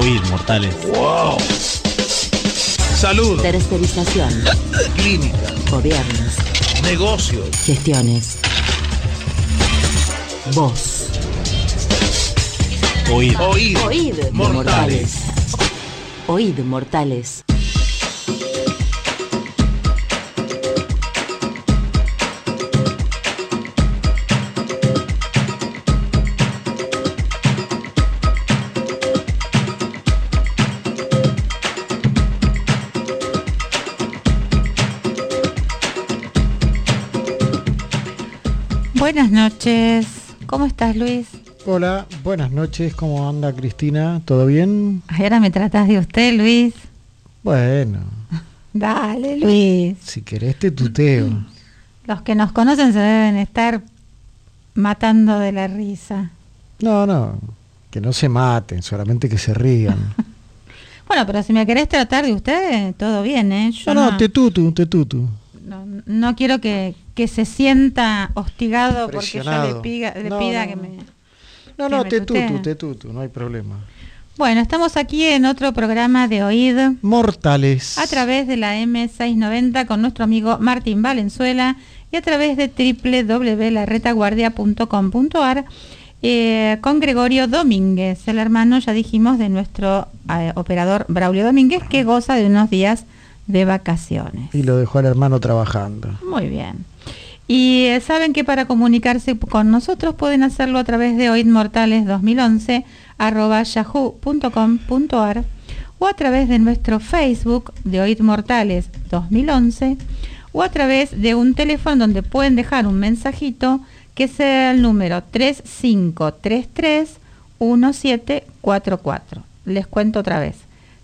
Oíd, mortales. ¡Wow! Salud. Tercerización. Clínica. Gobiernos. Negocios. Gestiones. Voz. Oíd. Oíd. Oíd, Mortales. Oíd, mortales. Buenas noches. ¿Cómo estás, Luis? Hola, buenas noches. ¿Cómo anda Cristina? ¿Todo bien? Ay, ahora me tratás de usted, Luis. Bueno, Dale, Luis. si querés te tuteo. Los que nos conocen se deben estar matando de la risa. No, que no se maten, solamente que se rían. Bueno, pero si me querés tratar de usted, todo bien, ¿eh? Yo No, te tutu. no quiero que se sienta hostigado porque yo Presionado. le pida No. que me... No, me te tutee. tutu, no hay problema. Bueno, estamos aquí en otro programa de Oíd Mortales. a través de la M690 con nuestro amigo Martín Valenzuela y a través de www.laretaguardia.com.ar con Gregorio Domínguez, el hermano, ya dijimos, de nuestro operador Braulio Domínguez, que goza de unos días de vacaciones. Y lo dejó al hermano trabajando. Muy bien. Y saben que para comunicarse con nosotros pueden hacerlo a través de oidmortales2011@yahoo.com.ar o a través de nuestro Facebook de Oíd Mortales 2011 o a través de un teléfono donde pueden dejar un mensajito que sea el número 3533-1744. Les cuento otra vez.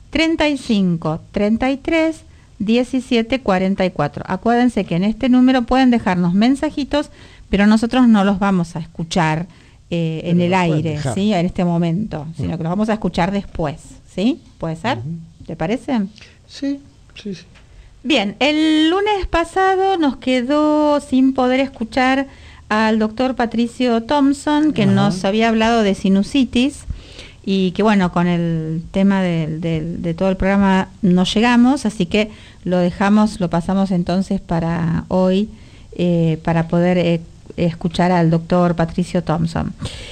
3533-1744. Acuérdense que en este número pueden dejarnos mensajitos, pero nosotros no los vamos a escuchar en el aire, ¿sí? En este momento, sino que los vamos a escuchar después, ¿sí? ¿Puede ser? ¿Te parece? Sí. Bien, el lunes pasado nos quedó sin poder escuchar al doctor Patricio Thompson, que nos había hablado de sinusitis, y que bueno, con el tema de todo el programa no llegamos, así que lo dejamos, lo pasamos entonces para hoy, para poder escuchar al doctor Patricio Thompson.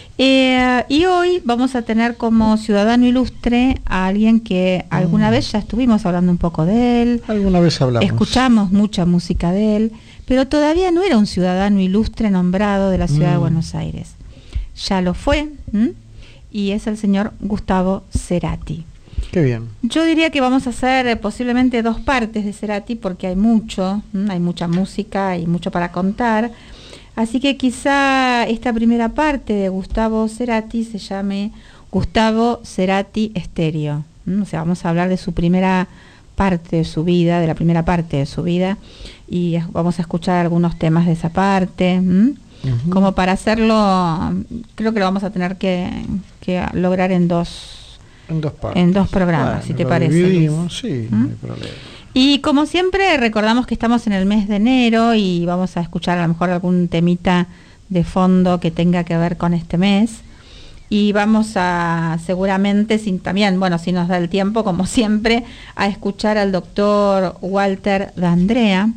Y hoy vamos a tener como ciudadano ilustre a alguien que alguna vez ya estuvimos hablando un poco de él. Alguna vez hablamos. Escuchamos mucha música de él, pero todavía no era un ciudadano ilustre nombrado de la ciudad de Buenos Aires. Ya lo fue, y es el señor Gustavo Cerati. Qué bien. Yo diría que vamos a hacer posiblemente dos partes de Cerati porque hay mucha música y mucho para contar. Así que quizá esta primera parte de Gustavo Cerati se llame Gustavo Cerati Estéreo. O sea, vamos a hablar de su primera parte de su vida, de la primera parte de su vida, y vamos a escuchar algunos temas de esa parte. Como para hacerlo, creo que lo vamos a tener que lograr en dos partes. En dos programas, bueno, si te lo parece. dividimos, sí, no hay problema. Y como siempre, recordamos que estamos en el mes de enero y vamos a escuchar a lo mejor algún temita de fondo que tenga que ver con este mes. Y vamos a, seguramente, si nos da el tiempo, como siempre, a escuchar al doctor Walter D'Andrea,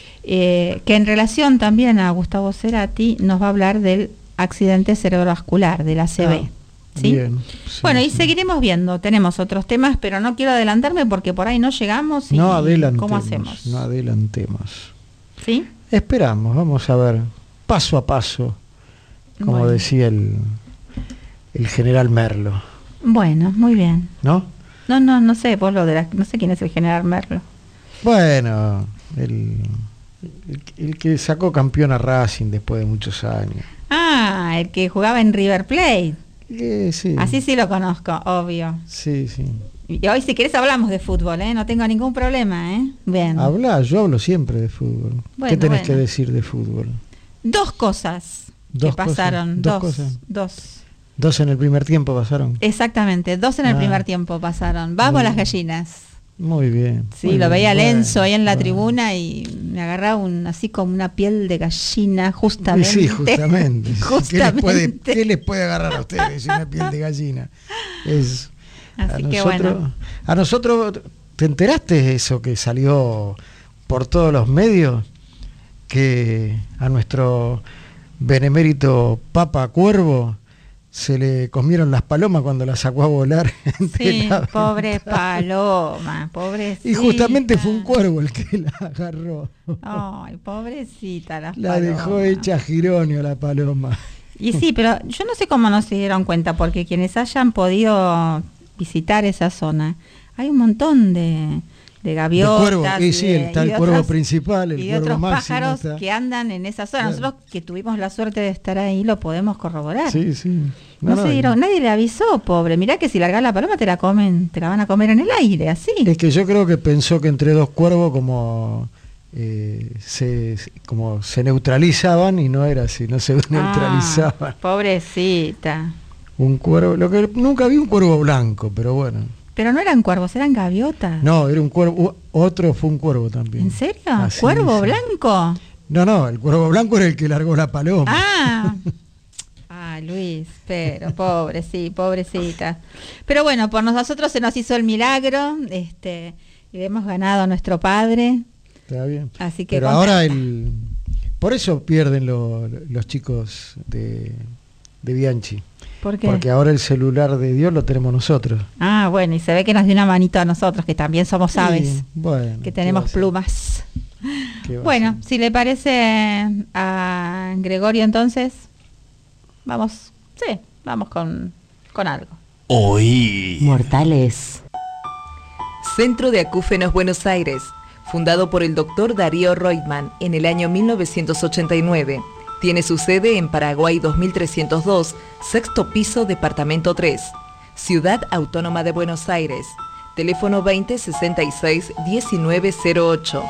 que en relación también a Gustavo Cerati nos va a hablar del accidente cerebrovascular, del ACV. ¿Sí? Bien, sí, bueno, y sí. seguiremos viendo, tenemos otros temas, pero no quiero adelantarme porque por ahí no llegamos. No adelantemos. ¿Cómo hacemos? No adelantemos. ¿Sí? Esperamos, vamos a ver, paso a paso, como Bueno. decía el general Merlo, Bueno, muy bien. ¿no? No sé, vos no sé quién es el general Merlo. Bueno, el que sacó campeón a Racing después de muchos años. Ah, el que jugaba en River Plate. Sí. Así sí lo conozco, obvio. Sí. Y hoy si querés hablamos de fútbol, no tengo ningún problema, Bien. Yo hablo siempre de fútbol. Bueno, ¿Qué tenés bueno. que decir de fútbol? Dos cosas Dos que pasaron. cosas, dos cosas. Dos. Dos en el primer tiempo pasaron. Exactamente, dos en el primer tiempo pasaron. Vamos las gallinas. Muy bien. Sí, muy lo bien. veía Lenzo ahí en la Bueno. tribuna y me agarraba así como una piel de gallina, justamente. Sí, justamente. Justamente. ¿Qué les puede agarrar a ustedes una piel de gallina? Así que bueno. A nosotros, ¿te enteraste de eso que salió por todos los medios? Que a nuestro benemérito Papa Cuervo se le comieron las palomas cuando las sacó a volar. Sí, pobre paloma, pobrecita. Y justamente fue un cuervo el que la agarró. Ay, pobrecita la La paloma. dejó hecha gironio la paloma. Y sí, pero yo no sé cómo no se dieron cuenta, porque quienes hayan podido visitar esa zona, hay un montón de gaviotas. De cuervo, y sí, está el cuervo principal, el y de cuervo otros máximo pájaros está. que andan en esa zona. Claro. Nosotros que tuvimos la suerte de estar ahí lo podemos corroborar. Sí, sí. No se dieron, nadie le avisó, pobre. Mirá que si largás la paloma te la van a comer en el aire, así. Es que yo creo que pensó que entre dos cuervos como se neutralizaban, y no era así, no se neutralizaban. Pobrecita. Un cuervo, lo que nunca vi un cuervo blanco, pero bueno. Pero no eran cuervos, eran gaviotas. No, era un cuervo, otro fue un cuervo también. ¿En serio? Así ¿Cuervo dice. blanco? No, el cuervo blanco era el que largó la paloma. Ah. Ay, Luis, pero pobre, sí, pobrecita. Pero bueno, por nosotros se nos hizo el milagro, y hemos ganado a nuestro padre. Está bien. Así que pero ahora por eso pierden los chicos de Bianchi. ¿Por qué? Porque ahora el celular de Dios lo tenemos nosotros. Ah, bueno, y se ve que nos dio una manito a nosotros, que también somos aves, Sí, bueno, que tenemos plumas. ¿Qué va a Bueno, ser? si le parece a Gregorio, entonces, vamos con algo. Oí. Mortales. Centro de Acúfenos Buenos Aires, fundado por el Dr. Darío Reutemann en el año 1989. Tiene su sede en Paraguay 2302, sexto piso, departamento 3. Ciudad Autónoma de Buenos Aires. Teléfono 2066 1908.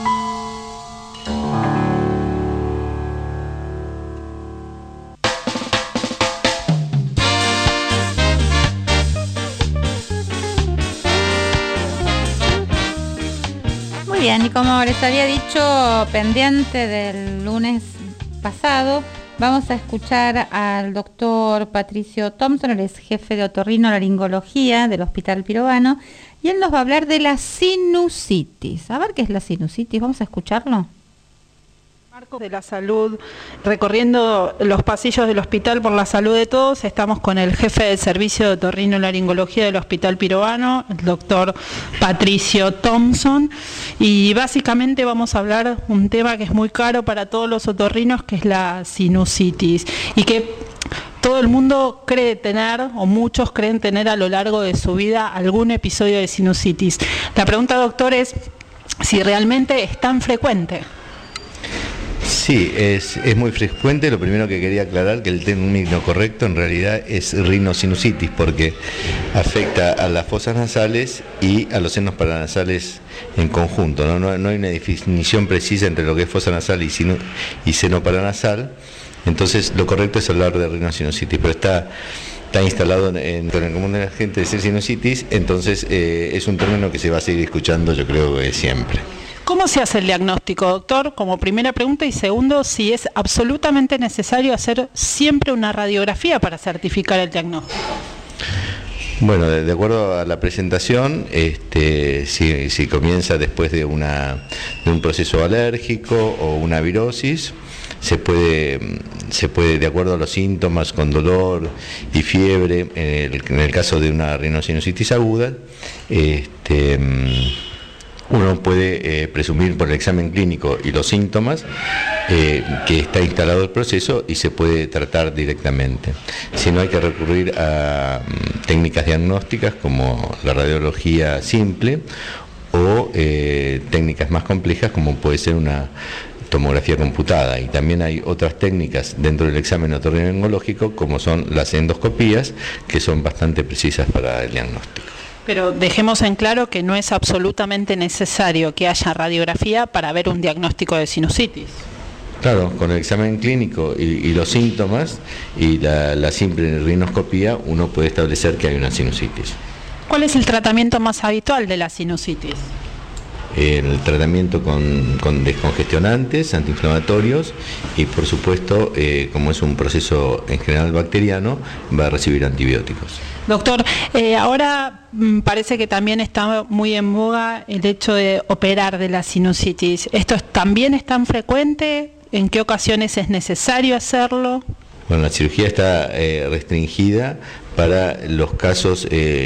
Muy bien, y como les había dicho, pendiente del lunes pasado, vamos a escuchar al doctor Patricio Thompson, él es jefe de otorrinolaringología del Hospital Pirovano, y él nos va a hablar de la sinusitis. A ver qué es la sinusitis, vamos a escucharlo. Marcos de la salud, recorriendo los pasillos del Hospital por la Salud de Todos, estamos con el jefe del servicio de otorrinolaringología del Hospital Pirovano, el doctor Patricio Thompson, y básicamente vamos a hablar un tema que es muy caro para todos los otorrinos, que es la sinusitis, y que todo el mundo cree tener, o muchos creen tener a lo largo de su vida, algún episodio de sinusitis. La pregunta, doctor, es si realmente es tan frecuente. Sí, es muy frecuente. Lo primero que quería aclarar, que el término correcto en realidad es rinosinusitis, porque afecta a las fosas nasales y a los senos paranasales en conjunto. No hay una definición precisa entre lo que es fosa nasal y seno paranasal. Entonces lo correcto es hablar de rinosinusitis, pero está instalado en el común de la gente decir sinusitis, entonces es un término que se va a seguir escuchando, yo creo que siempre. ¿Cómo se hace el diagnóstico, doctor? Como primera pregunta, y segundo, si es absolutamente necesario hacer siempre una radiografía para certificar el diagnóstico. Bueno, de acuerdo a la presentación, si comienza después de un proceso alérgico o una virosis, se puede, de acuerdo a los síntomas, con dolor y fiebre, en el caso de una rinosinusitis aguda, uno puede presumir por el examen clínico y los síntomas que está instalado el proceso y se puede tratar directamente. Si no, hay que recurrir a técnicas diagnósticas como la radiología simple o técnicas más complejas como puede ser una tomografía computada, y también hay otras técnicas dentro del examen otorrinolaringológico como son las endoscopías, que son bastante precisas para el diagnóstico. Pero dejemos en claro que no es absolutamente necesario que haya radiografía para ver un diagnóstico de sinusitis. Claro, con el examen clínico y los síntomas y la simple rinoscopía uno puede establecer que hay una sinusitis. ¿Cuál es el tratamiento más habitual de la sinusitis? el tratamiento con descongestionantes, antiinflamatorios y por supuesto, como es un proceso en general bacteriano, va a recibir antibióticos. Doctor, ahora parece que también está muy en boga el hecho de operar de la sinusitis. ¿Esto también es tan frecuente? ¿En qué ocasiones es necesario hacerlo? Bueno, la cirugía está restringida para los casos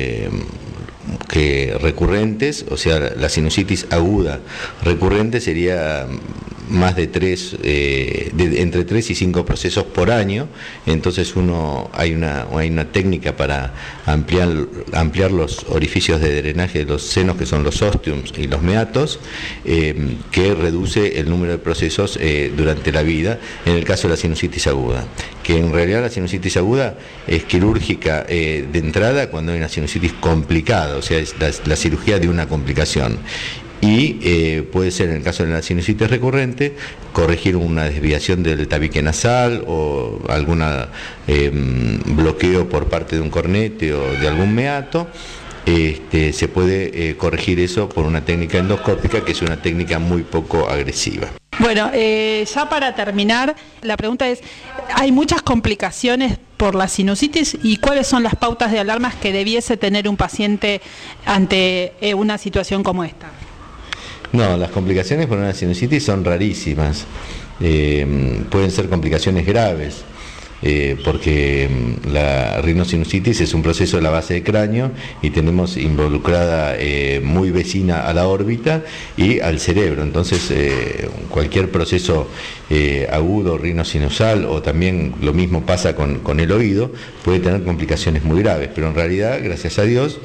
recurrentes, o sea, la sinusitis aguda recurrente sería más de entre 3 y 5 procesos por año. Entonces hay una técnica para ampliar los orificios de drenaje de los senos, que son los ostiums y los meatos, que reduce el número de procesos durante la vida, en el caso de la sinusitis aguda, que en realidad la sinusitis aguda es quirúrgica de entrada cuando hay una sinusitis complicada, o sea, es la cirugía de una complicación. Y puede ser, en el caso de la sinusitis recurrente, corregir una desviación del tabique nasal o algún bloqueo por parte de un cornete o de algún meato. Se puede corregir eso por una técnica endoscópica, que es una técnica muy poco agresiva. Bueno, ya para terminar, la pregunta es, ¿hay muchas complicaciones por la sinusitis y cuáles son las pautas de alarmas que debiese tener un paciente ante una situación como esta? No, las complicaciones por una sinusitis son rarísimas. Pueden ser complicaciones graves, porque la rinosinusitis es un proceso de la base del cráneo y tenemos involucrada muy vecina a la órbita y al cerebro. Entonces, cualquier proceso agudo, rinosinusal, o también lo mismo pasa con el oído, puede tener complicaciones muy graves, pero en realidad, gracias a Dios,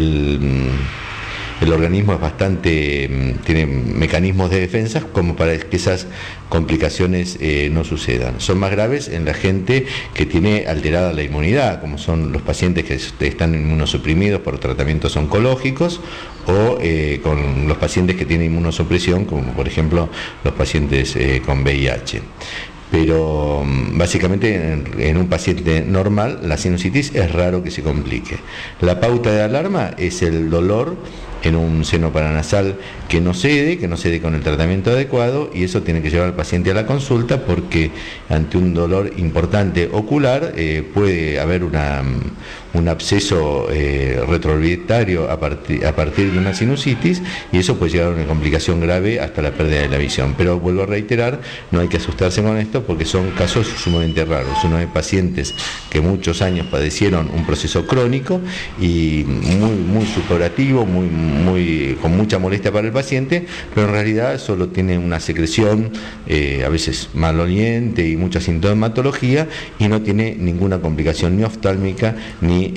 el organismo es tiene mecanismos de defensa como para que esas complicaciones no sucedan. Son más graves en la gente que tiene alterada la inmunidad, como son los pacientes que están inmunosuprimidos por tratamientos oncológicos, o con los pacientes que tienen inmunosupresión, como por ejemplo los pacientes con VIH. Pero básicamente en un paciente normal la sinusitis es raro que se complique. La pauta de alarma es el dolor en un seno paranasal que no cede con el tratamiento adecuado, y eso tiene que llevar al paciente a la consulta, porque ante un dolor importante ocular puede haber un absceso retroorbitario a partir de una sinusitis, y eso puede llegar a una complicación grave hasta la pérdida de la visión. Pero vuelvo a reiterar, no hay que asustarse con esto, porque son casos sumamente raros. Uno de pacientes que muchos años padecieron un proceso crónico y muy superativo, con mucha molestia para el paciente, pero en realidad solo tiene una secreción a veces maloliente y mucha sintomatología, y no tiene ninguna complicación ni oftálmica ni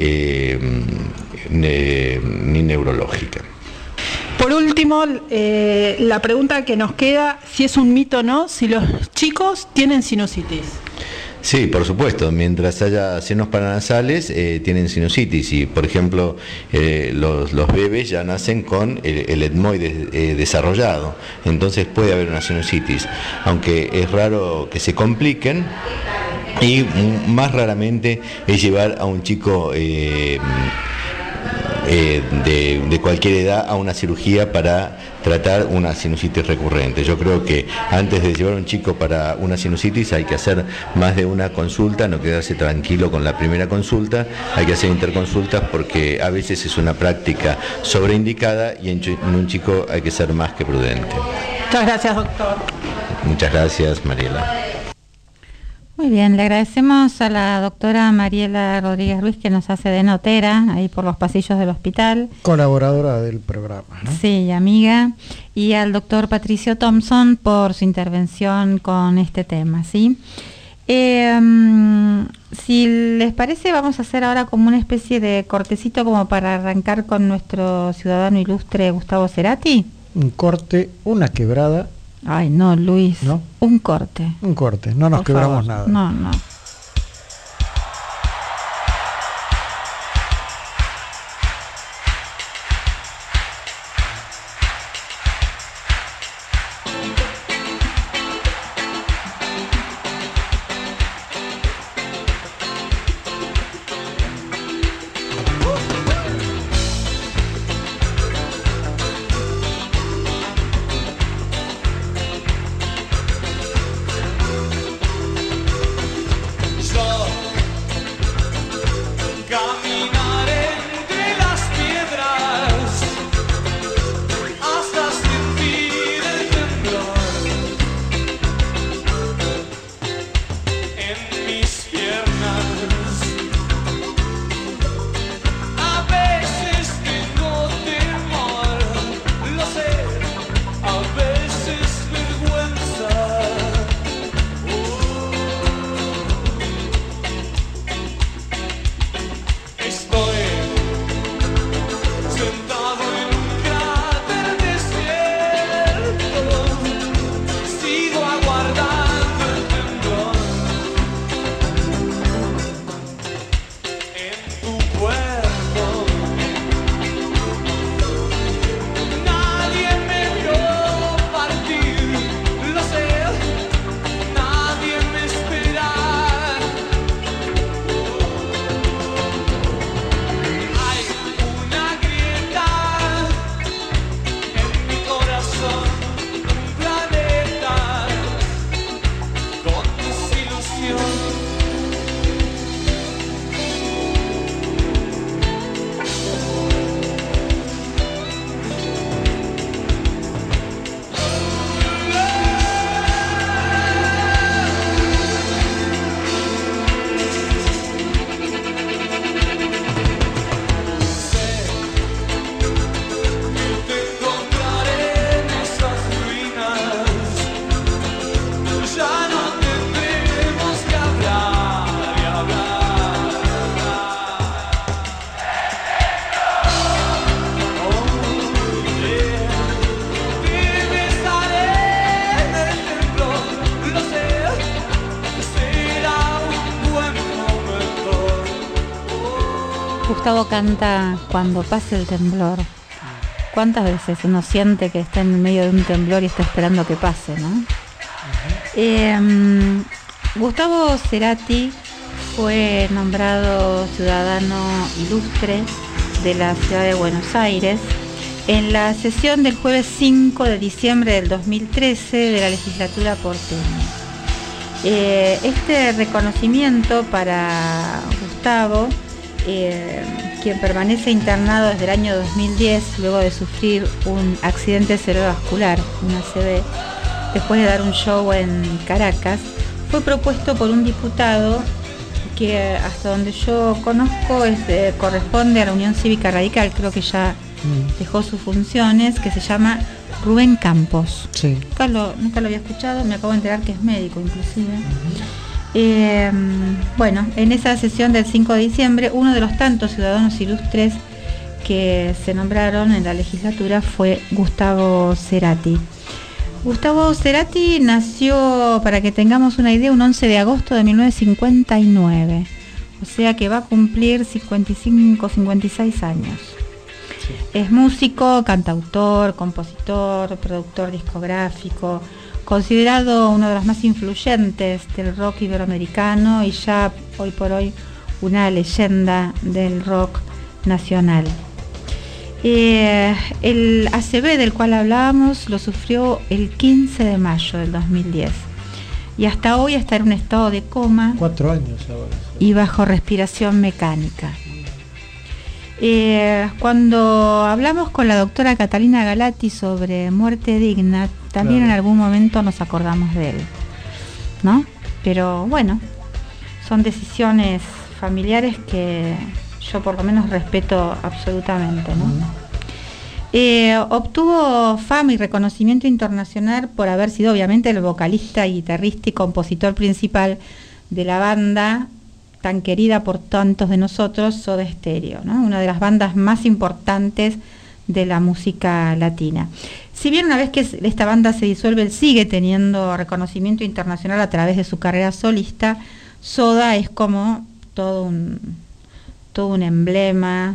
neurológica. Por último, la pregunta que nos queda, si es un mito o no, si los chicos tienen sinusitis. Sí, por supuesto, mientras haya senos paranasales tienen sinusitis, y por ejemplo los bebés ya nacen con el etmoide desarrollado, entonces puede haber una sinusitis, aunque es raro que se compliquen, y más raramente es llevar a un chico de cualquier edad a una cirugía para tratar una sinusitis recurrente. Yo creo que antes de llevar a un chico para una sinusitis hay que hacer más de una consulta, no quedarse tranquilo con la primera consulta, hay que hacer interconsultas, porque a veces es una práctica sobreindicada y en un chico hay que ser más que prudente. Muchas gracias, doctor. Muchas gracias, Mariela. Muy bien, le agradecemos a la doctora Mariela Rodríguez Ruiz, que nos hace de notera ahí por los pasillos del hospital. Colaboradora del programa, ¿no? Sí, amiga. Y al doctor Patricio Thompson por su intervención con este tema, ¿sí? Si les parece, vamos a hacer ahora como una especie de cortecito como para arrancar con nuestro ciudadano ilustre Gustavo Cerati. Un corte, una quebrada. Ay, no, Luis. ¿No? Un corte. Un corte, no nos quebramos nada. No, no. Gustavo canta Cuando pase el temblor. ¿Cuántas veces uno siente que está en medio de un temblor y está esperando que pase, ¿no? Gustavo Cerati fue nombrado ciudadano ilustre de la ciudad de Buenos Aires en la sesión del jueves 5 de diciembre del 2013 de la legislatura porteña. Este reconocimiento para Gustavo, quien permanece internado desde el año 2010 luego de sufrir un accidente cerebrovascular, un ACV, después de dar un show en Caracas, fue propuesto por un diputado que hasta donde yo conozco corresponde a la Unión Cívica Radical, creo que ya dejó sus funciones, que se llama Rubén Campos. Sí. Nunca lo había escuchado, me acabo de enterar que es médico inclusive. Bueno, en esa sesión del 5 de diciembre, uno de los tantos ciudadanos ilustres que se nombraron en la legislatura fue Gustavo Cerati. Gustavo Cerati nació, para que tengamos una idea, un 11 de agosto de 1959, o sea que va a cumplir 55, 56 años. Sí. Es músico, cantautor, compositor, productor discográfico, considerado uno de los más influyentes del rock iberoamericano y ya hoy por hoy una leyenda del rock nacional. El ACV del cual hablábamos lo sufrió el 15 de mayo del 2010 y hasta hoy está en un estado de coma. 4 años ahora. Y bajo respiración mecánica. Cuando hablamos con la doctora Catalina Galati sobre muerte digna, también claro, en algún momento nos acordamos de él, ¿no? Pero bueno, son decisiones familiares que yo por lo menos respeto absolutamente, ¿no? Obtuvo fama y reconocimiento internacional por haber sido obviamente el vocalista, guitarrista y compositor principal de la banda tan querida por tantos de nosotros, Soda Stereo, ¿no? Una de las bandas más importantes de la música latina. Si bien una vez que esta banda se disuelve, él sigue teniendo reconocimiento internacional a través de su carrera solista. Soda es como todo un emblema,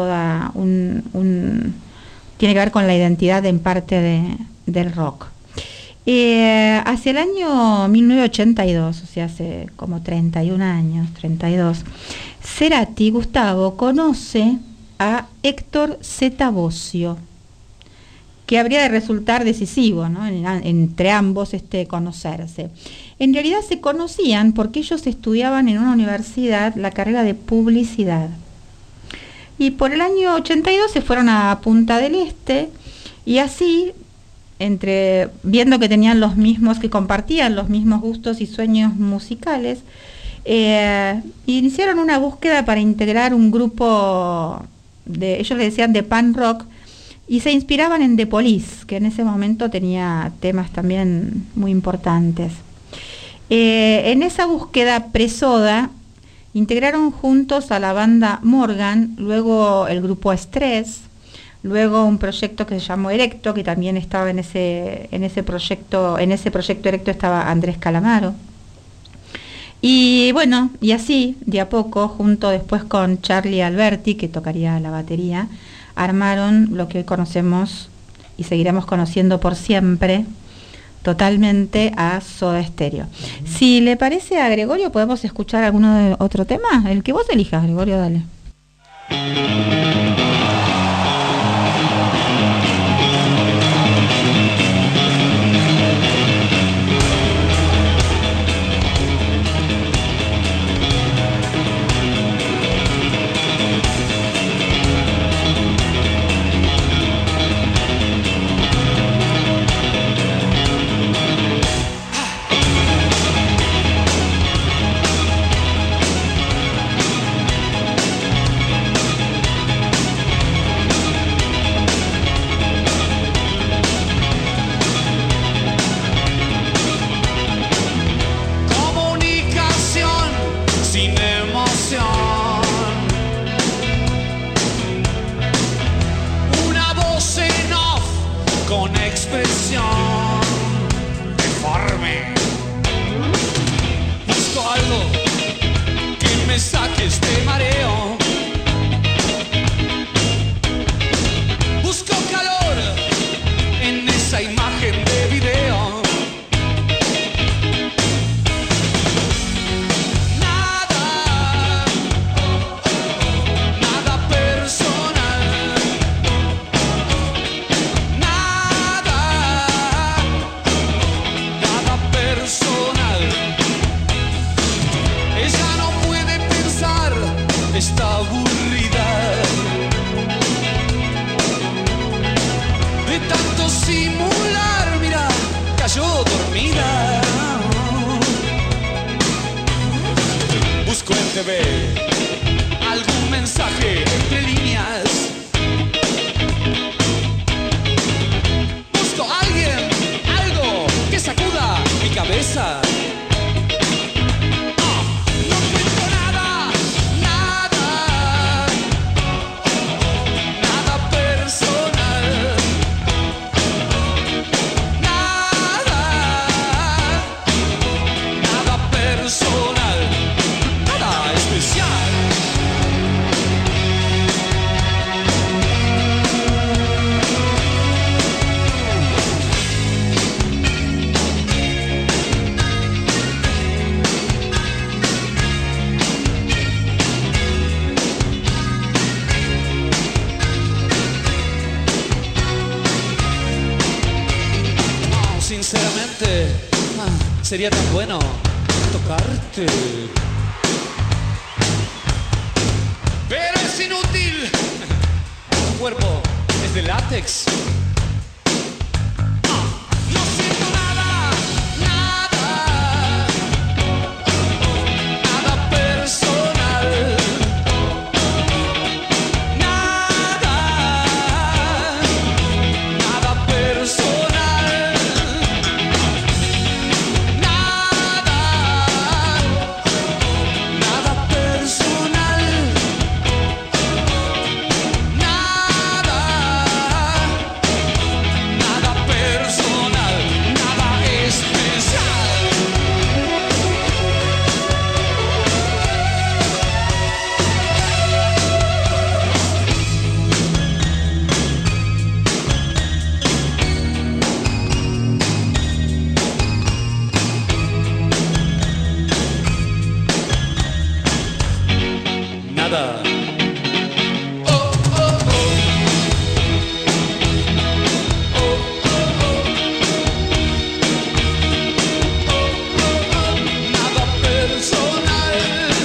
tiene que ver con la identidad en parte del rock. Hacia el año 1982, o sea, hace como 31 años, 32, Cerati, Gustavo, conoce a Héctor Zeta-Bosio, que habría de resultar decisivo, ¿no? Entre ambos conocerse. En realidad se conocían porque ellos estudiaban en una universidad la carrera de publicidad. Y por el año 82 se fueron a Punta del Este y así, viendo que tenían que compartían los mismos gustos y sueños musicales, iniciaron una búsqueda para integrar un grupo ellos le decían de punk rock, y se inspiraban en The Police, que en ese momento tenía temas también muy importantes. En esa búsqueda pre-Soda, integraron juntos a la banda Morgan, luego el grupo Stress, luego un proyecto que se llamó Erecto, que también estaba en ese proyecto Erecto estaba Andrés Calamaro. Y bueno, y así, de a poco, junto después con Charlie Alberti, que tocaría la batería, armaron lo que hoy conocemos y seguiremos conociendo por siempre, totalmente, a Soda Stereo. Si le parece a Gregorio, podemos escuchar otro tema, el que vos elijas, Gregorio, dale. ve algún mensaje entre líneas. Busco a alguien, algo que sacuda mi cabeza. No encuentro nada, nada, nada personal. Nada personal, nada especial. No, sinceramente, sería tan bueno tocarte. Pero es inútil. Tu cuerpo es de látex. No siento nada, nada, nada personal. Nada, nada personal. Nada personal, nada personal, nada especial. Nada. Nada personal.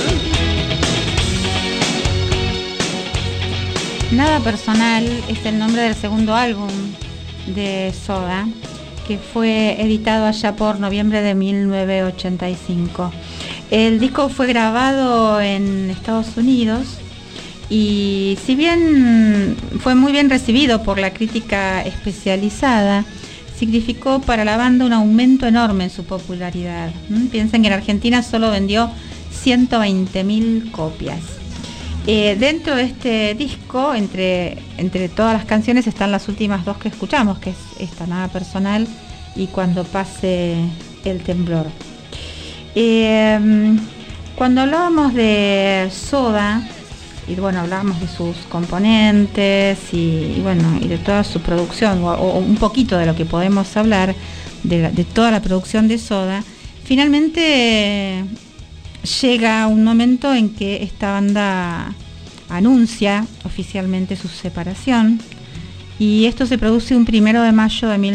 Nada personal es el nombre del segundo álbum de Soda, que fue editado allá por noviembre de 1985. El disco fue grabado en Estados Unidos y si bien fue muy bien recibido por la crítica especializada, significó para la banda un aumento enorme en su popularidad. Piensen que en Argentina solo vendió 120.000 copias. Dentro de este disco, entre todas las canciones, están las últimas dos que escuchamos, que es esta, Nada Personal, y Cuando pase el temblor. Cuando hablábamos de Soda, y bueno, hablábamos de sus componentes y de toda su producción, o un poquito de lo que podemos hablar de toda la producción de Soda, finalmente llega un momento en que esta banda anuncia oficialmente su separación, y esto se produce un 1 de mayo de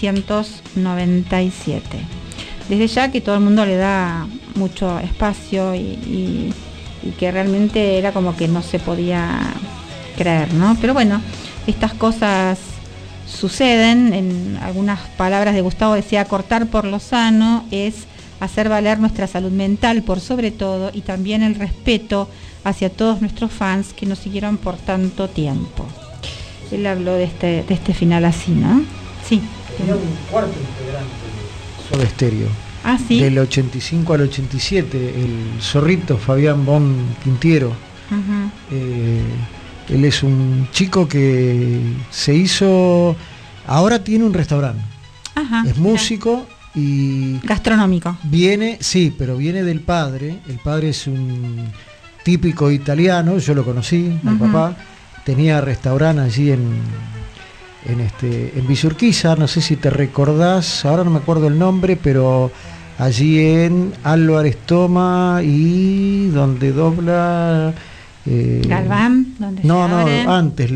1997. Desde ya que todo el mundo le da mucho espacio y que realmente era como que no se podía creer, ¿no? Pero bueno, estas cosas suceden. En algunas palabras de Gustavo decía: cortar por lo sano es hacer valer nuestra salud mental por sobre todo, y también el respeto hacia todos nuestros fans que nos siguieron por tanto tiempo. Él habló de este final así, ¿no? Sí. Tenía un cuarto integrante de Soda Stereo. Ah, sí. Del 85 al 87, el zorrito Fabián Bon Quintiero. Uh-huh. Él es un chico que se hizo, ahora tiene un restaurante. Ajá, es músico y gastronómico. Viene del padre. El padre es un típico italiano, yo lo conocí, mi papá. Tenía restaurante allí en Villa Urquiza, no sé si te recordás, ahora no me acuerdo el nombre, pero allí en Álvarez Toma y donde dobla Galván, donde no, antes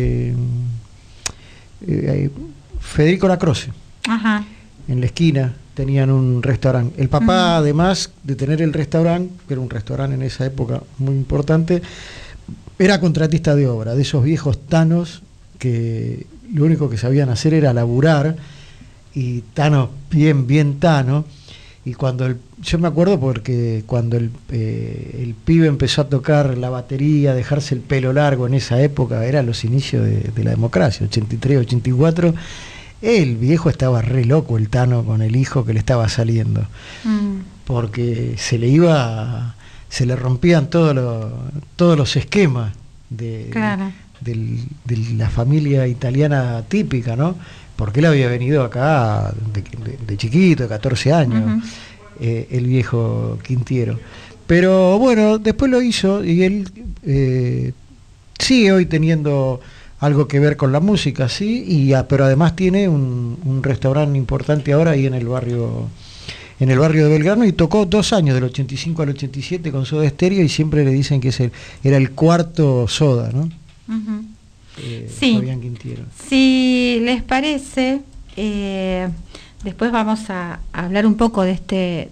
Federico Lacroce. Ajá. En la esquina tenían un restaurante. El papá, además de tener el restaurante, que era un restaurante en esa época muy importante, era contratista de obra, de esos viejos tanos que lo único que sabían hacer era laburar, y Tano, bien Tano, Y yo me acuerdo porque cuando el pibe empezó a tocar la batería, a dejarse el pelo largo en esa época, eran los inicios de la democracia, 83, 84, el viejo estaba re loco, el Tano, con el hijo que le estaba saliendo. Porque se le rompían todos los esquemas de la familia italiana típica, ¿no? Porque él había venido acá de chiquito, de 14 años, el viejo Quintiero. Pero bueno, después lo hizo y él sigue hoy teniendo algo que ver con la música, sí, pero además tiene un restaurante importante ahora ahí en el barrio de Belgrano, y tocó 2 años, del 85 al 87 con Soda Stereo, y siempre le dicen que era el cuarto Soda, ¿no? Sí. Fabián Quintiero. Si les parece, después vamos a hablar un poco de este,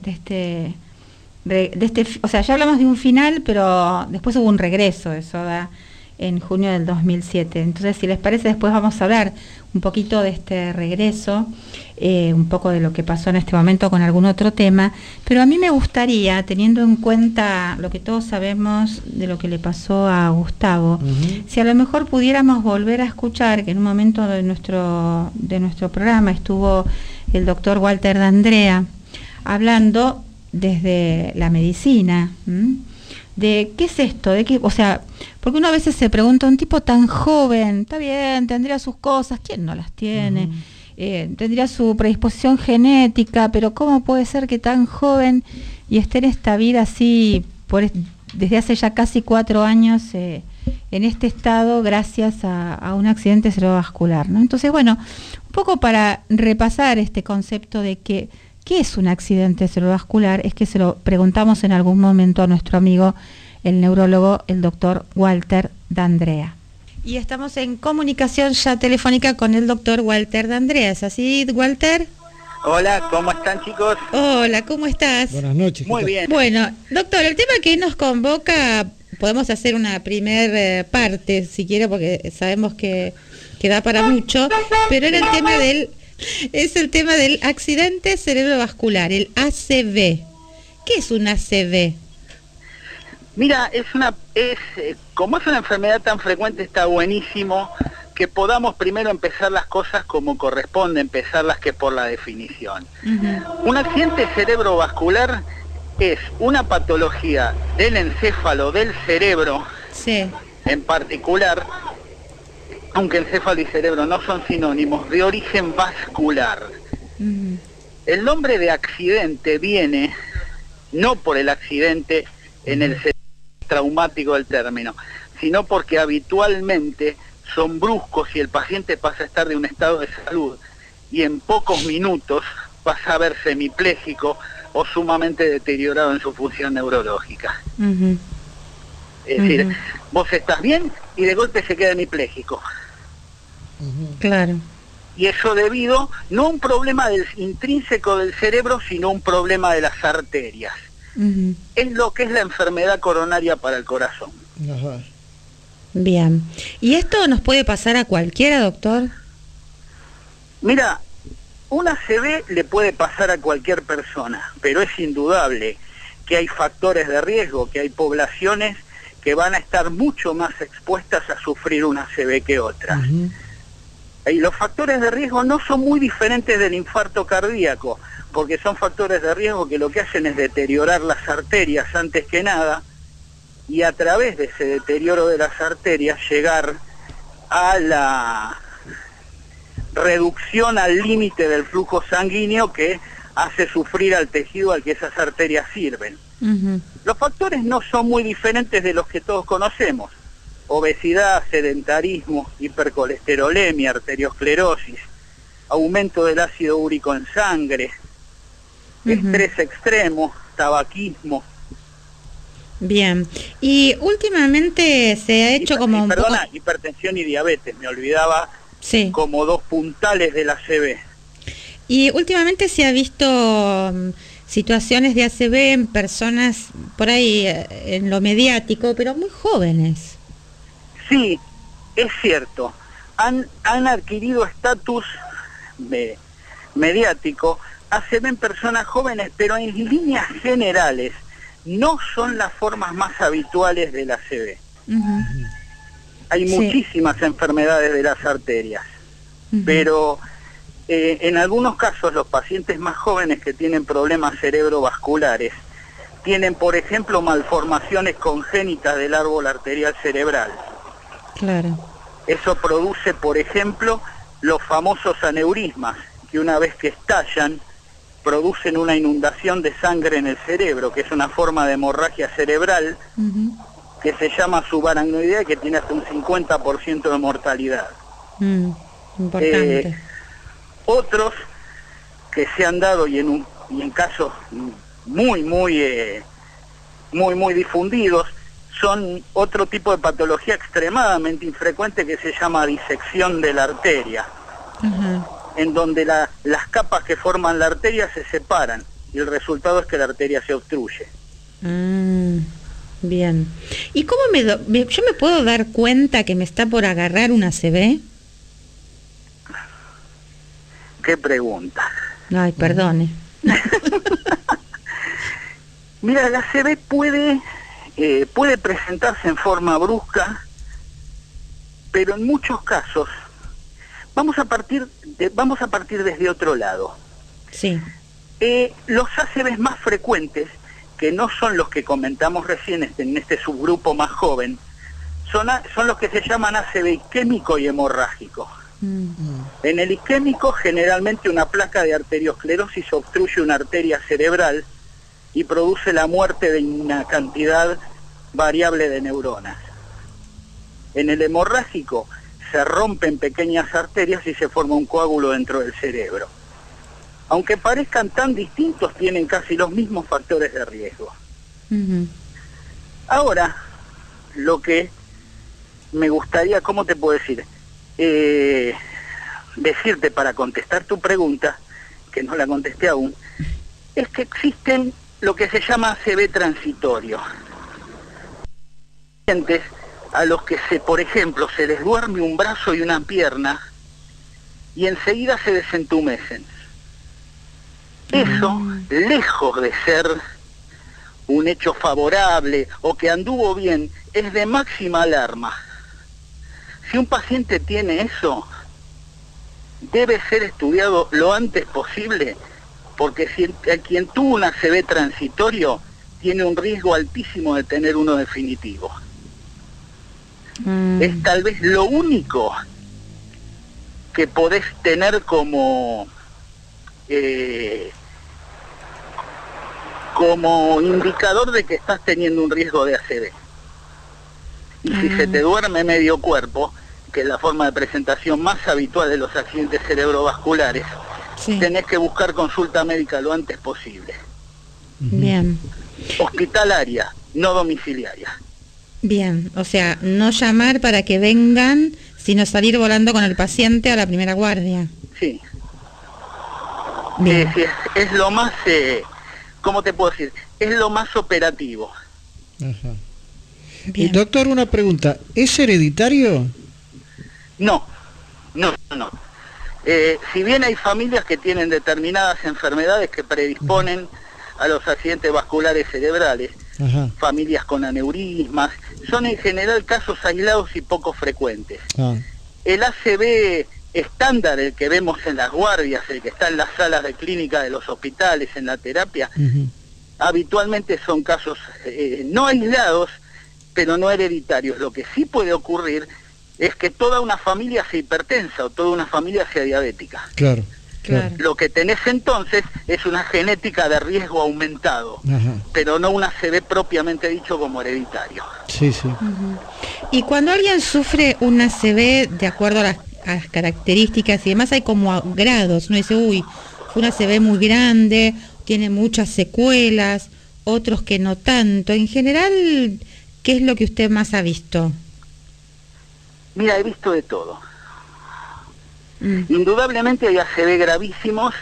o sea, ya hablamos de un final, pero después hubo un regreso de Soda en junio del 2007. Entonces, si les parece, después vamos a hablar un poquito de este regreso, un poco de lo que pasó en este momento con algún otro tema, pero a mí me gustaría, teniendo en cuenta lo que todos sabemos de lo que le pasó a Gustavo, si a lo mejor pudiéramos volver a escuchar, que en un momento de nuestro programa estuvo el doctor Walter D'Andrea hablando desde la medicina, de qué es esto, o sea, porque uno a veces se pregunta, un tipo tan joven, está bien, tendría sus cosas, ¿quién no las tiene? Tendría su predisposición genética, pero ¿cómo puede ser que tan joven y esté en esta vida así, desde hace ya casi 4 años, en este estado, gracias a un accidente cerebrovascular, ¿no? Entonces, bueno, un poco para repasar este concepto de ¿qué es un accidente cerebrovascular? Es que se lo preguntamos en algún momento a nuestro amigo, el neurólogo, el doctor Walter D'Andrea. Y estamos en comunicación ya telefónica con el doctor Walter D'Andrea. ¿Es así, Walter? Hola, ¿cómo están, chicos? Hola, ¿cómo estás? Buenas noches. Muy bien. Bueno, doctor, el tema que nos convoca, podemos hacer una primer parte, si quiere, porque sabemos que da para mucho, pero era es el tema del accidente cerebrovascular, el ACV. ¿Qué es un ACV? Mira, como es una enfermedad tan frecuente, está buenísimo que podamos primero empezar las cosas como corresponde, empezarlas que por la definición. Un accidente cerebrovascular es una patología del encéfalo, del cerebro, en particular, aunque encéfalo y cerebro no son sinónimos, de origen vascular. El nombre de accidente viene no por el accidente en el cerebro traumático del término, sino porque habitualmente son bruscos y el paciente pasa a estar de un estado de salud y en pocos minutos pasa a ver semipléjico o sumamente deteriorado en su función neurológica. Es decir, vos estás bien y de golpe se queda hemipléjico. Claro. Y eso debido no a un problema intrínseco del cerebro, sino a un problema de las arterias. Es lo que es la enfermedad coronaria para el corazón. Bien. ¿Y esto nos puede pasar a cualquiera, doctor? Mira, un ACV le puede pasar a cualquier persona, pero es indudable que hay factores de riesgo, que hay poblaciones que van a estar mucho más expuestas a sufrir un ACV que otras. Y los factores de riesgo no son muy diferentes del infarto cardíaco, porque son factores de riesgo que lo que hacen es deteriorar las arterias antes que nada, y a través de ese deterioro de las arterias llegar a la reducción al límite del flujo sanguíneo que hace sufrir al tejido al que esas arterias sirven. Los factores no son muy diferentes de los que todos conocemos: obesidad, sedentarismo, hipercolesterolemia, arteriosclerosis, aumento del ácido úrico en sangre, estrés extremo, tabaquismo. Bien, y últimamente se ha hecho hipertensión y diabetes, me olvidaba, como dos puntales de la ACV. Y últimamente se ha visto situaciones de ACV en personas por ahí en lo mediático, pero muy jóvenes. Sí, es cierto. Han adquirido estatus mediático ACV en personas jóvenes, pero en líneas generales no son las formas más habituales del ACV. Hay muchísimas enfermedades de las arterias, pero en algunos casos los pacientes más jóvenes que tienen problemas cerebrovasculares tienen, por ejemplo, malformaciones congénitas del árbol arterial cerebral. Claro. Eso produce, por ejemplo, los famosos aneurismas, que una vez que estallan, producen una inundación de sangre en el cerebro, que es una forma de hemorragia cerebral que se llama subaracnoidea y que tiene hasta un 50% de mortalidad. Importante. Otros que se han dado y en casos muy difundidos son otro tipo de patología extremadamente infrecuente que se llama disección de la arteria, en donde las capas que forman la arteria se separan y el resultado es que la arteria se obstruye. Bien. ¿Y cómo yo me puedo dar cuenta que me está por agarrar una ACV? ¿Qué pregunta? Ay, perdone. Mira, la ACV puede presentarse en forma brusca, pero en muchos casos vamos a partir desde otro lado. Sí. Los ACVs más frecuentes, que no son los que comentamos recién en este subgrupo más joven, son los que se llaman ACV isquémico y hemorrágico. En el isquémico, generalmente una placa de arteriosclerosis obstruye una arteria cerebral y produce la muerte de una cantidad variable de neuronas. En el hemorrágico se rompen pequeñas arterias y se forma un coágulo dentro del cerebro. Aunque parezcan tan distintos, tienen casi los mismos factores de riesgo. Ahora, lo que me gustaría, ¿cómo te puedo decir? Decirte para contestar tu pregunta, que no la contesté aún, es que existen lo que se llama ACV transitorio. Pacientes a los que por ejemplo, se les duerme un brazo y una pierna y enseguida se desentumecen. Eso, lejos de ser un hecho favorable o que anduvo bien, es de máxima alarma. Si un paciente tiene eso, debe ser estudiado lo antes posible, porque quien tuvo un ACV transitorio tiene un riesgo altísimo de tener uno definitivo. Es tal vez lo único que podés tener como indicador de que estás teniendo un riesgo de ACV. Y si se te duerme medio cuerpo, que es la forma de presentación más habitual de los accidentes cerebrovasculares, tenés que buscar consulta médica lo antes posible. Bien. Hospitalaria, no domiciliaria. Bien, o sea, no llamar para que vengan, sino salir volando con el paciente a la primera guardia. Sí. Es lo más, ¿cómo te puedo decir? Es lo más operativo. Y doctor, una pregunta, ¿es hereditario? No. Si bien hay familias que tienen determinadas enfermedades que predisponen a los accidentes vasculares cerebrales, familias con aneurismas, son en general casos aislados y poco frecuentes. El ACV estándar, el que vemos en las guardias, el que está en las salas de clínica de los hospitales, en la terapia, habitualmente son casos no aislados, pero no hereditarios. Lo que sí puede ocurrir es que toda una familia sea hipertensa o toda una familia sea diabética. Claro. Lo que tenés entonces es una genética de riesgo aumentado, pero no un ACV propiamente dicho como hereditario. Sí. Y cuando alguien sufre un ACV, de acuerdo a las características y demás, hay como grados. Uno dice, fue un ACV muy grande, tiene muchas secuelas, otros que no tanto. En general, ¿qué es lo que usted más ha visto? Mira, he visto de todo. Indudablemente hay ACV gravísimos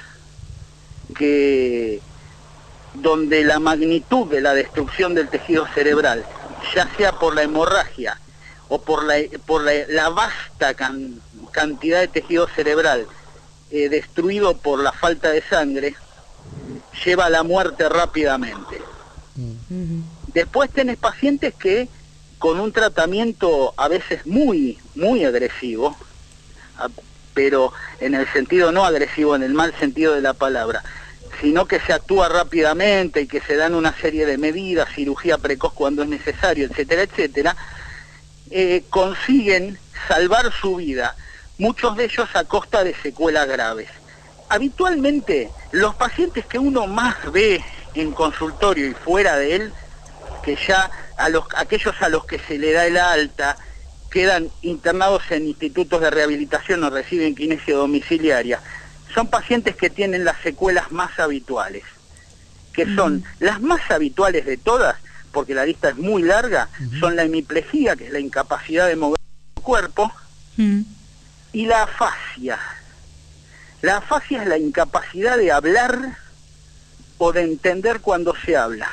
donde la magnitud de la destrucción del tejido cerebral, ya sea por la hemorragia o por la vasta cantidad de tejido cerebral destruido por la falta de sangre, lleva a la muerte rápidamente. Después tenés pacientes que con un tratamiento a veces muy, muy agresivo, pero en el sentido no agresivo, en el mal sentido de la palabra, sino que se actúa rápidamente y que se dan una serie de medidas, cirugía precoz cuando es necesario, etcétera, etcétera, consiguen salvar su vida, muchos de ellos a costa de secuelas graves. Habitualmente, los pacientes que uno más ve en consultorio y fuera de él, que ya aquellos a los que se le da el alta, quedan internados en institutos de rehabilitación o reciben kinesia domiciliaria, son pacientes que tienen las secuelas más habituales, que son las más habituales de todas, porque la lista es muy larga, son la hemiplegia, que es la incapacidad de mover el cuerpo, y la afasia. La afasia es la incapacidad de hablar o de entender cuando se habla.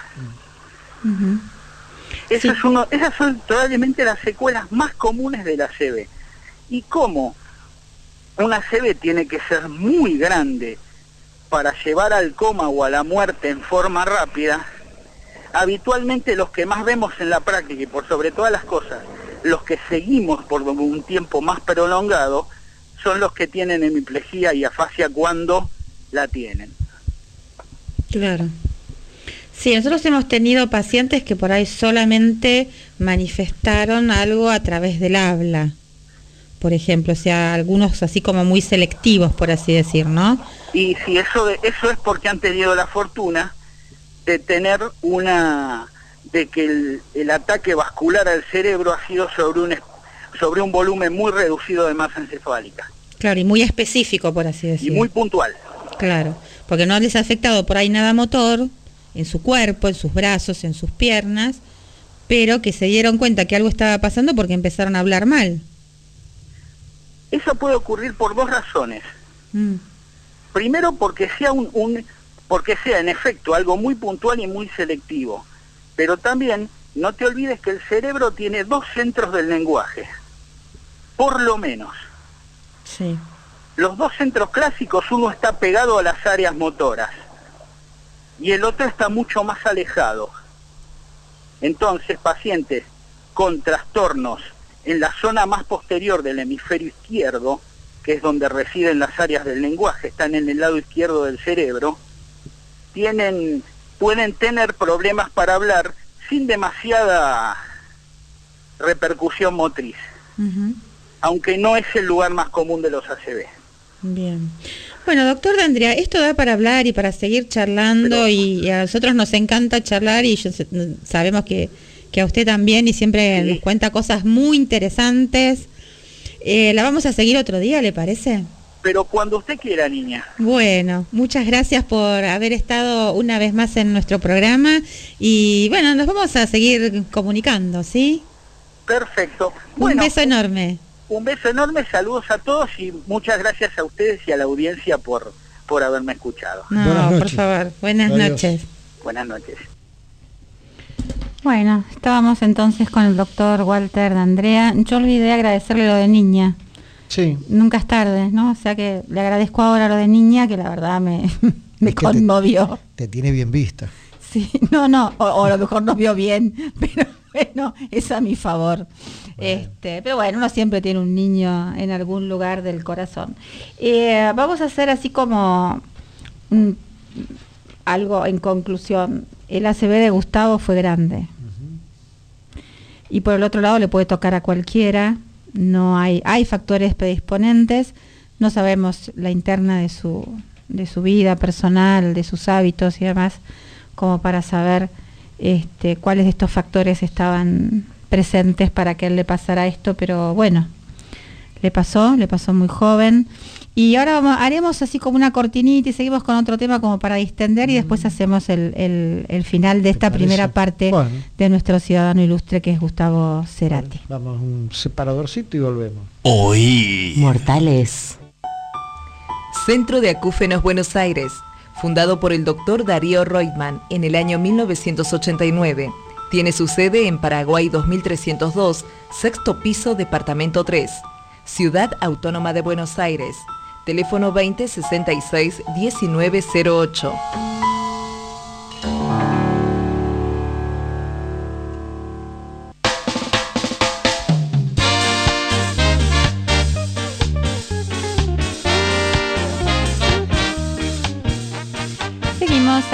Esas son probablemente las secuelas más comunes de la ACV. Y cómo una ACV tiene que ser muy grande para llevar al coma o a la muerte en forma rápida, habitualmente los que más vemos en la práctica y por sobre todas las cosas, los que seguimos por un tiempo más prolongado, son los que tienen hemiplegia y afasia cuando la tienen. Claro. Sí, nosotros hemos tenido pacientes que por ahí solamente manifestaron algo a través del habla, por ejemplo, o sea, algunos así como muy selectivos, por así decir, ¿no? Y si eso es porque han tenido la fortuna de tener de que el ataque vascular al cerebro ha sido sobre un volumen muy reducido de masa encefálica. Claro, y muy específico, por así decirlo. Y muy puntual. Claro, porque no les ha afectado por ahí nada motor en su cuerpo, en sus brazos, en sus piernas, pero que se dieron cuenta que algo estaba pasando porque empezaron a hablar mal. Eso puede ocurrir por dos razones. Primero, porque sea en efecto algo muy puntual y muy selectivo. Pero también, no te olvides que el cerebro tiene dos centros del lenguaje, por lo menos. Sí. Los dos centros clásicos, uno está pegado a las áreas motoras y el otro está mucho más alejado. Entonces, pacientes con trastornos en la zona más posterior del hemisferio izquierdo, que es donde residen las áreas del lenguaje, están en el lado izquierdo del cerebro, pueden tener problemas para hablar sin demasiada repercusión motriz, aunque no es el lugar más común de los ACV. Bien. Bueno, doctor D'Andrea, esto da para hablar y para seguir charlando, y a nosotros nos encanta charlar y sabemos que a usted también, y siempre nos cuenta cosas muy interesantes. La vamos a seguir otro día, ¿le parece? Pero cuando usted quiera, niña. Bueno, muchas gracias por haber estado una vez más en nuestro programa y bueno, nos vamos a seguir comunicando, ¿sí? Perfecto. Un beso enorme. Un beso enorme, saludos a todos y muchas gracias a ustedes y a la audiencia por haberme escuchado. No, por favor, buenas noches. Buenas noches. Bueno, estábamos entonces con el doctor Walter D'Andrea. Yo olvidé agradecerle lo de niña. Sí. Nunca es tarde, ¿no? O sea que le agradezco ahora lo de niña, que la verdad me conmovió. Te tiene bien vista. Sí, o a lo mejor no vio bien, pero bueno, es a mi favor. Bueno. Pero bueno, uno siempre tiene un niño en algún lugar del corazón. Vamos a hacer así como algo en conclusión. El ACV de Gustavo fue grande. Y por el otro lado le puede tocar a cualquiera. No hay factores predisponentes. No sabemos la interna de su vida personal, de sus hábitos y demás, como para saber cuáles de estos factores estaban presentes para que él le pasara esto, pero bueno, le pasó muy joven. Y ahora haremos así como una cortinita y seguimos con otro tema como para distender y después hacemos el final de esta primera parte de nuestro ciudadano ilustre, que es Gustavo Cerati. Vamos a un separadorcito y volvemos. Hoy Mortales. Centro de Acúfenos Buenos Aires, fundado por el doctor Darío Reutemann en el año 1989. Tiene su sede en Paraguay 2302, sexto piso, departamento 3, Ciudad Autónoma de Buenos Aires. Teléfono 2066-1908.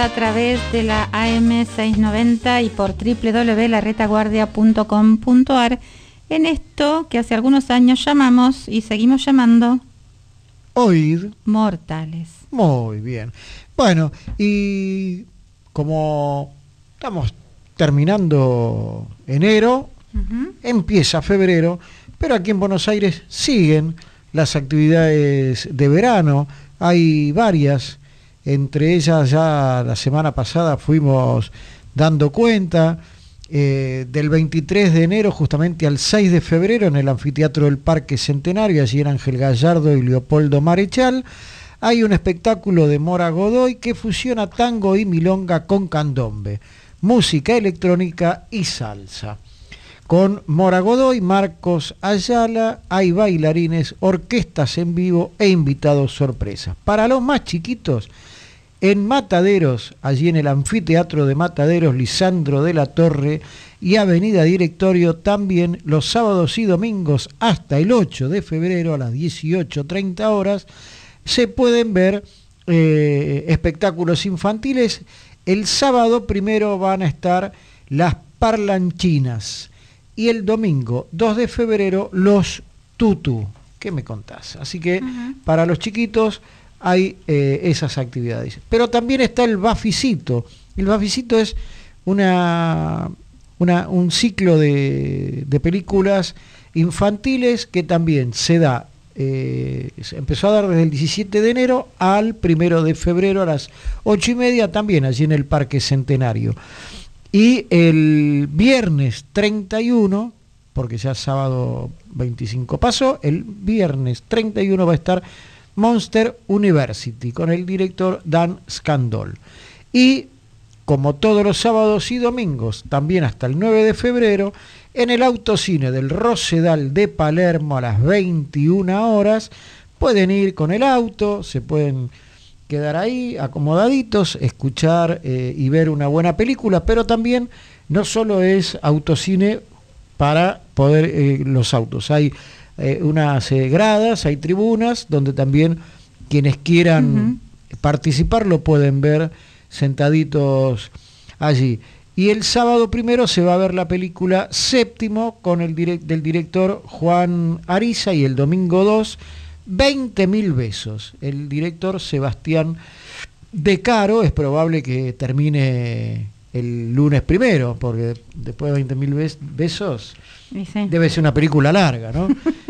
a través de la AM 690 y por www.laretaguardia.com.ar en esto que hace algunos años llamamos y seguimos llamando Oíd Mortales. Muy bien. Bueno, y como estamos terminando enero, empieza febrero, pero aquí en Buenos Aires siguen las actividades de verano. Hay varias, entre ellas ya la semana pasada fuimos dando cuenta, del 23 de enero justamente al 6 de febrero en el anfiteatro del Parque Centenario, allí en Ángel Gallardo y Leopoldo Marechal, hay un espectáculo de Mora Godoy que fusiona tango y milonga con candombe, música electrónica y salsa. Con Mora Godoy, Marcos Ayala, hay bailarines, orquestas en vivo e invitados sorpresas. Para los más chiquitos, en Mataderos, allí en el anfiteatro de Mataderos, Lisandro de la Torre y Avenida Directorio, también los sábados y domingos hasta el 8 de febrero a las 18:30 horas, se pueden ver espectáculos infantiles. El sábado primero van a estar las parlanchinas y el domingo 2 de febrero los tutú. ¿Qué me contás? Así que para los chiquitos hay esas actividades. Pero también está el Baficito. El Baficito es un ciclo de películas infantiles que también se da. Se empezó a dar desde el 17 de enero al 1 de febrero a las 8:30, también allí en el Parque Centenario. Y el viernes 31, porque ya sábado 25 pasó, el viernes 31 va a estar Monster University con el director Dan Scandol. Y como todos los sábados y domingos, también hasta el 9 de febrero, en el autocine del Rosedal de Palermo a las 21 horas, pueden ir con el auto, se pueden quedar ahí acomodaditos, escuchar y ver una buena película, pero también no solo es autocine para poder los autos, hay unas gradas, hay tribunas donde también quienes quieran participar lo pueden ver sentaditos allí. Y el sábado primero se va a ver la película Séptimo con el del director Juan Ariza, y el domingo 2, 20.000 besos. El director Sebastián De Caro. Es probable que termine el lunes primero, porque después de 20.000 besos sí, debe ser una película larga, ¿no?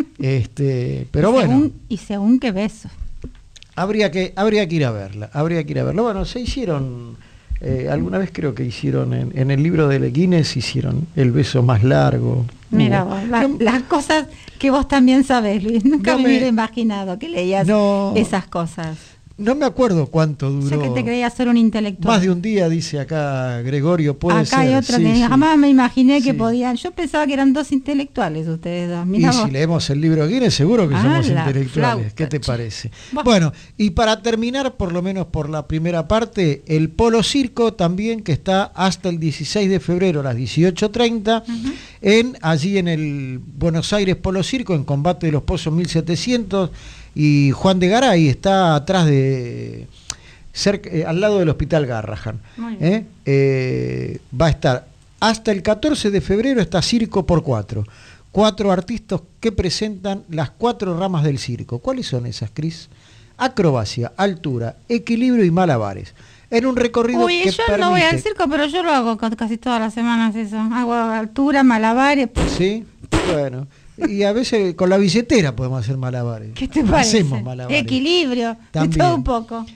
Pero bueno. Y según qué besos. Habría que ir a verla, Bueno, se hicieron, alguna vez creo que hicieron, en el libro de Guinness hicieron el beso más largo. Mira vos, las cosas que vos también sabés, Luis, nunca me hubiera imaginado que leías esas cosas. No me acuerdo cuánto duró. Yo que te creía ser un intelectual. Más de un día, dice acá Gregorio, puede ser. Acá hay otra que jamás me imaginé que podían. Yo pensaba que eran dos intelectuales ustedes dos. Mirá y vos. Si leemos el libro Guinness, seguro que somos intelectuales. Flauta. ¿Qué te parece? Bueno, y para terminar, por lo menos por la primera parte, el Polo Circo también, que está hasta el 16 de febrero a las 18:30, allí en el Buenos Aires Polo Circo, en Combate de los Pozos 1700, y Juan de Garay está atrás de al lado del Hospital Garrahan. Va a estar hasta el 14 de febrero, está Circo por 4 artistas que presentan las 4 ramas del circo. ¿Cuáles son esas, Cris? Acrobacia, altura, equilibrio y malabares, en un recorrido que yo no voy al circo, pero yo lo hago casi todas las semanas eso. Hago altura, malabares. Sí, bueno. Y a veces con la billetera podemos hacer malabares. ¿Qué te parece? Hacemos malabares. Equilibrio, también. De todo un poco.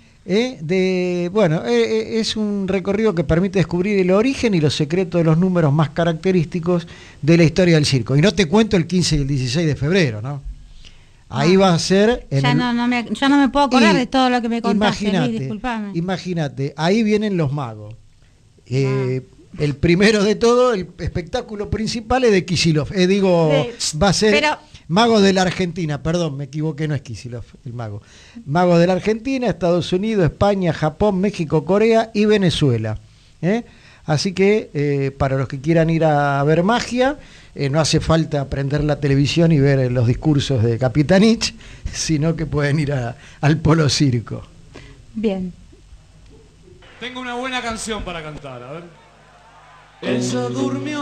Es un recorrido que permite descubrir el origen y los secretos de los números más característicos de la historia del circo. Y no te cuento el 15 y el 16 de febrero, ¿no? Ahí va a ser... Ya no me puedo acordar de todo lo que me contaste, disculpame. Imagínate, ahí vienen los magos. El primero de todo, el espectáculo principal es de Kicillof. Va a ser Mago de la Argentina, perdón, me equivoqué, no es Kicillof, el mago. Mago de la Argentina, Estados Unidos, España, Japón, México, Corea y Venezuela. Así que para los que quieran ir a ver magia, no hace falta prender la televisión y ver los discursos de Capitanich, sino que pueden ir al Polo Circo. Bien. Tengo una buena canción para cantar, a ver. Ella durmió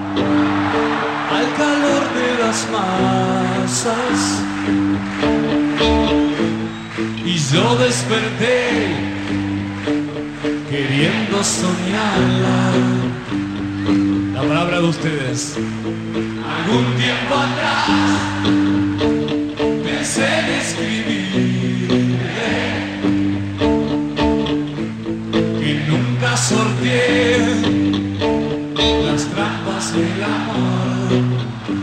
al calor de las masas y yo desperté queriendo soñarla. La palabra de ustedes. Algún tiempo atrás pensé en escribirle y nunca sorteé las trampas del amor.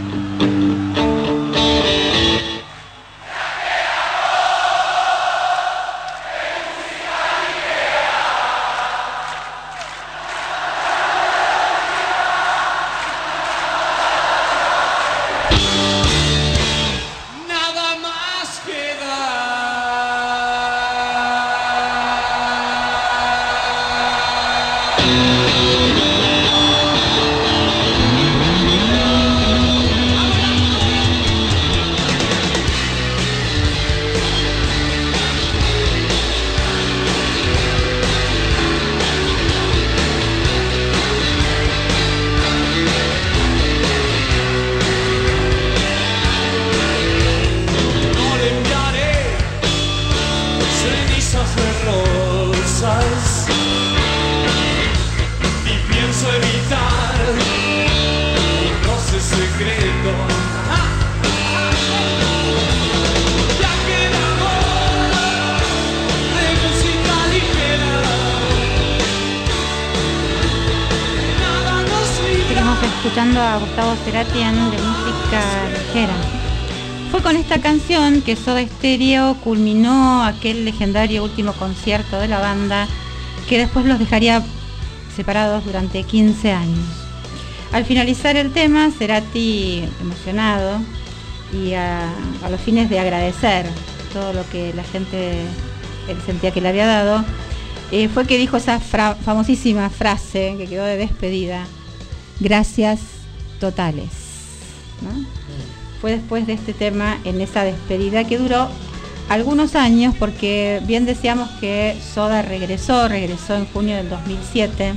Escuchando a Gustavo Cerati de música ligera. Fue con esta canción que Soda Stereo culminó aquel legendario último concierto de la banda, que después los dejaría separados durante 15 años. Al finalizar el tema, Cerati, emocionado y a los fines de agradecer todo lo que la gente él sentía que le había dado, fue que dijo esa famosísima frase que quedó de despedida: gracias totales, ¿no? Fue después de este tema, en esa despedida que duró algunos años, porque bien decíamos que Soda regresó en junio del 2007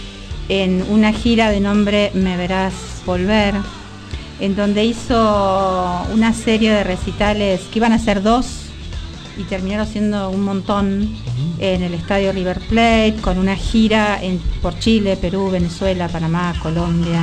en una gira de nombre Me Verás Volver, en donde hizo una serie de recitales que iban a ser 2 y terminaron siendo un montón en el estadio River Plate, con una gira por Chile, Perú, Venezuela, Panamá, Colombia.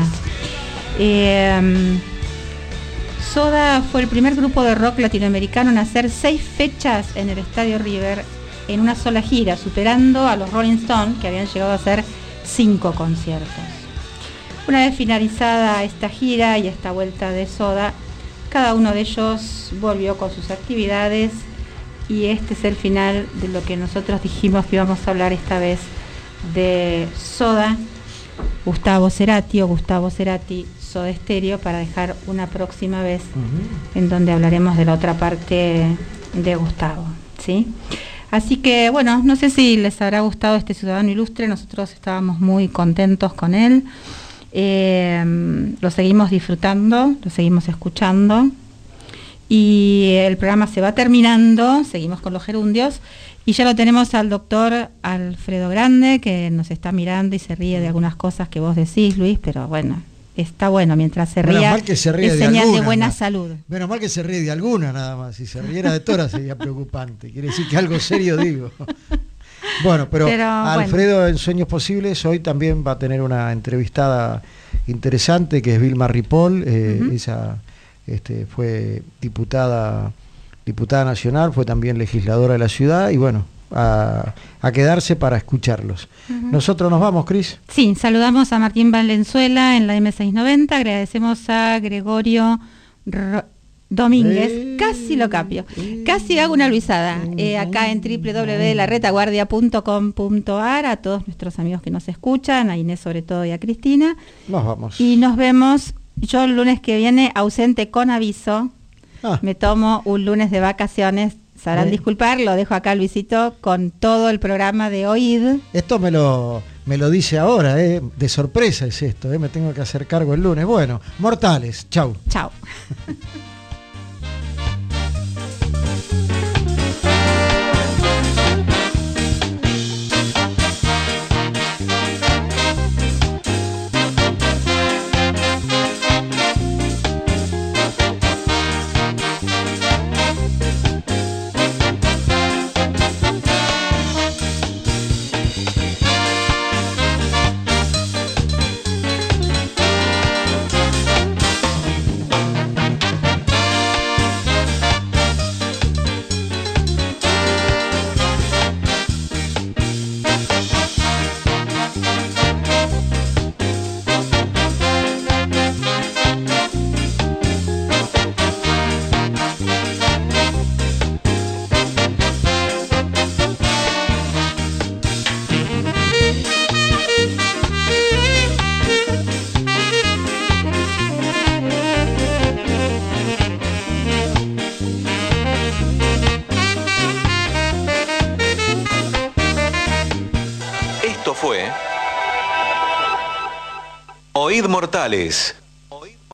Soda fue el primer grupo de rock latinoamericano en hacer 6 fechas en el estadio River en una sola gira, superando a los Rolling Stones, que habían llegado a hacer 5 conciertos. Una vez finalizada esta gira y esta vuelta de Soda, cada uno de ellos volvió con sus actividades, y este es el final de lo que nosotros dijimos que íbamos a hablar esta vez de Soda, Gustavo Cerati Soda Stereo, para dejar una próxima vez en donde hablaremos de la otra parte de Gustavo, ¿sí? Así que bueno, no sé si les habrá gustado este ciudadano ilustre. Nosotros estábamos muy contentos con él, lo seguimos disfrutando, lo seguimos escuchando, y el programa se va terminando. Seguimos con los gerundios y ya lo tenemos al doctor Alfredo Grande, que nos está mirando y se ríe de algunas cosas que vos decís, Luis, pero bueno, está bueno, mientras se ría, mal que se ríe es de señal alguna, de buena ¿no? salud. Menos mal que se ríe de alguna nada más. Si se riera de todas sería preocupante. Quiere decir que algo serio digo. Pero Alfredo, bueno, en Sueños Posibles hoy también va a tener una entrevistada interesante, que es Vilma Ripoll. Ella fue diputada nacional, fue también legisladora de la ciudad, y bueno, a quedarse para escucharlos. Nosotros nos vamos, Cris. Sí, saludamos a Martín Valenzuela en la M690, agradecemos a Gregorio Domínguez, casi lo cambio, casi hago una luisada, acá en www.laretaguardia.com.ar, a todos nuestros amigos que nos escuchan, a Inés sobre todo y a Cristina. Nos vamos. Y nos vemos, yo el lunes que viene, ausente con aviso, me tomo un lunes de vacaciones, sabrán disculpar, lo dejo acá Luisito con todo el programa de OID. Esto me lo dice ahora, de sorpresa es esto, me tengo que hacer cargo el lunes. Bueno, mortales, chau. Chau. Oíd Mortales.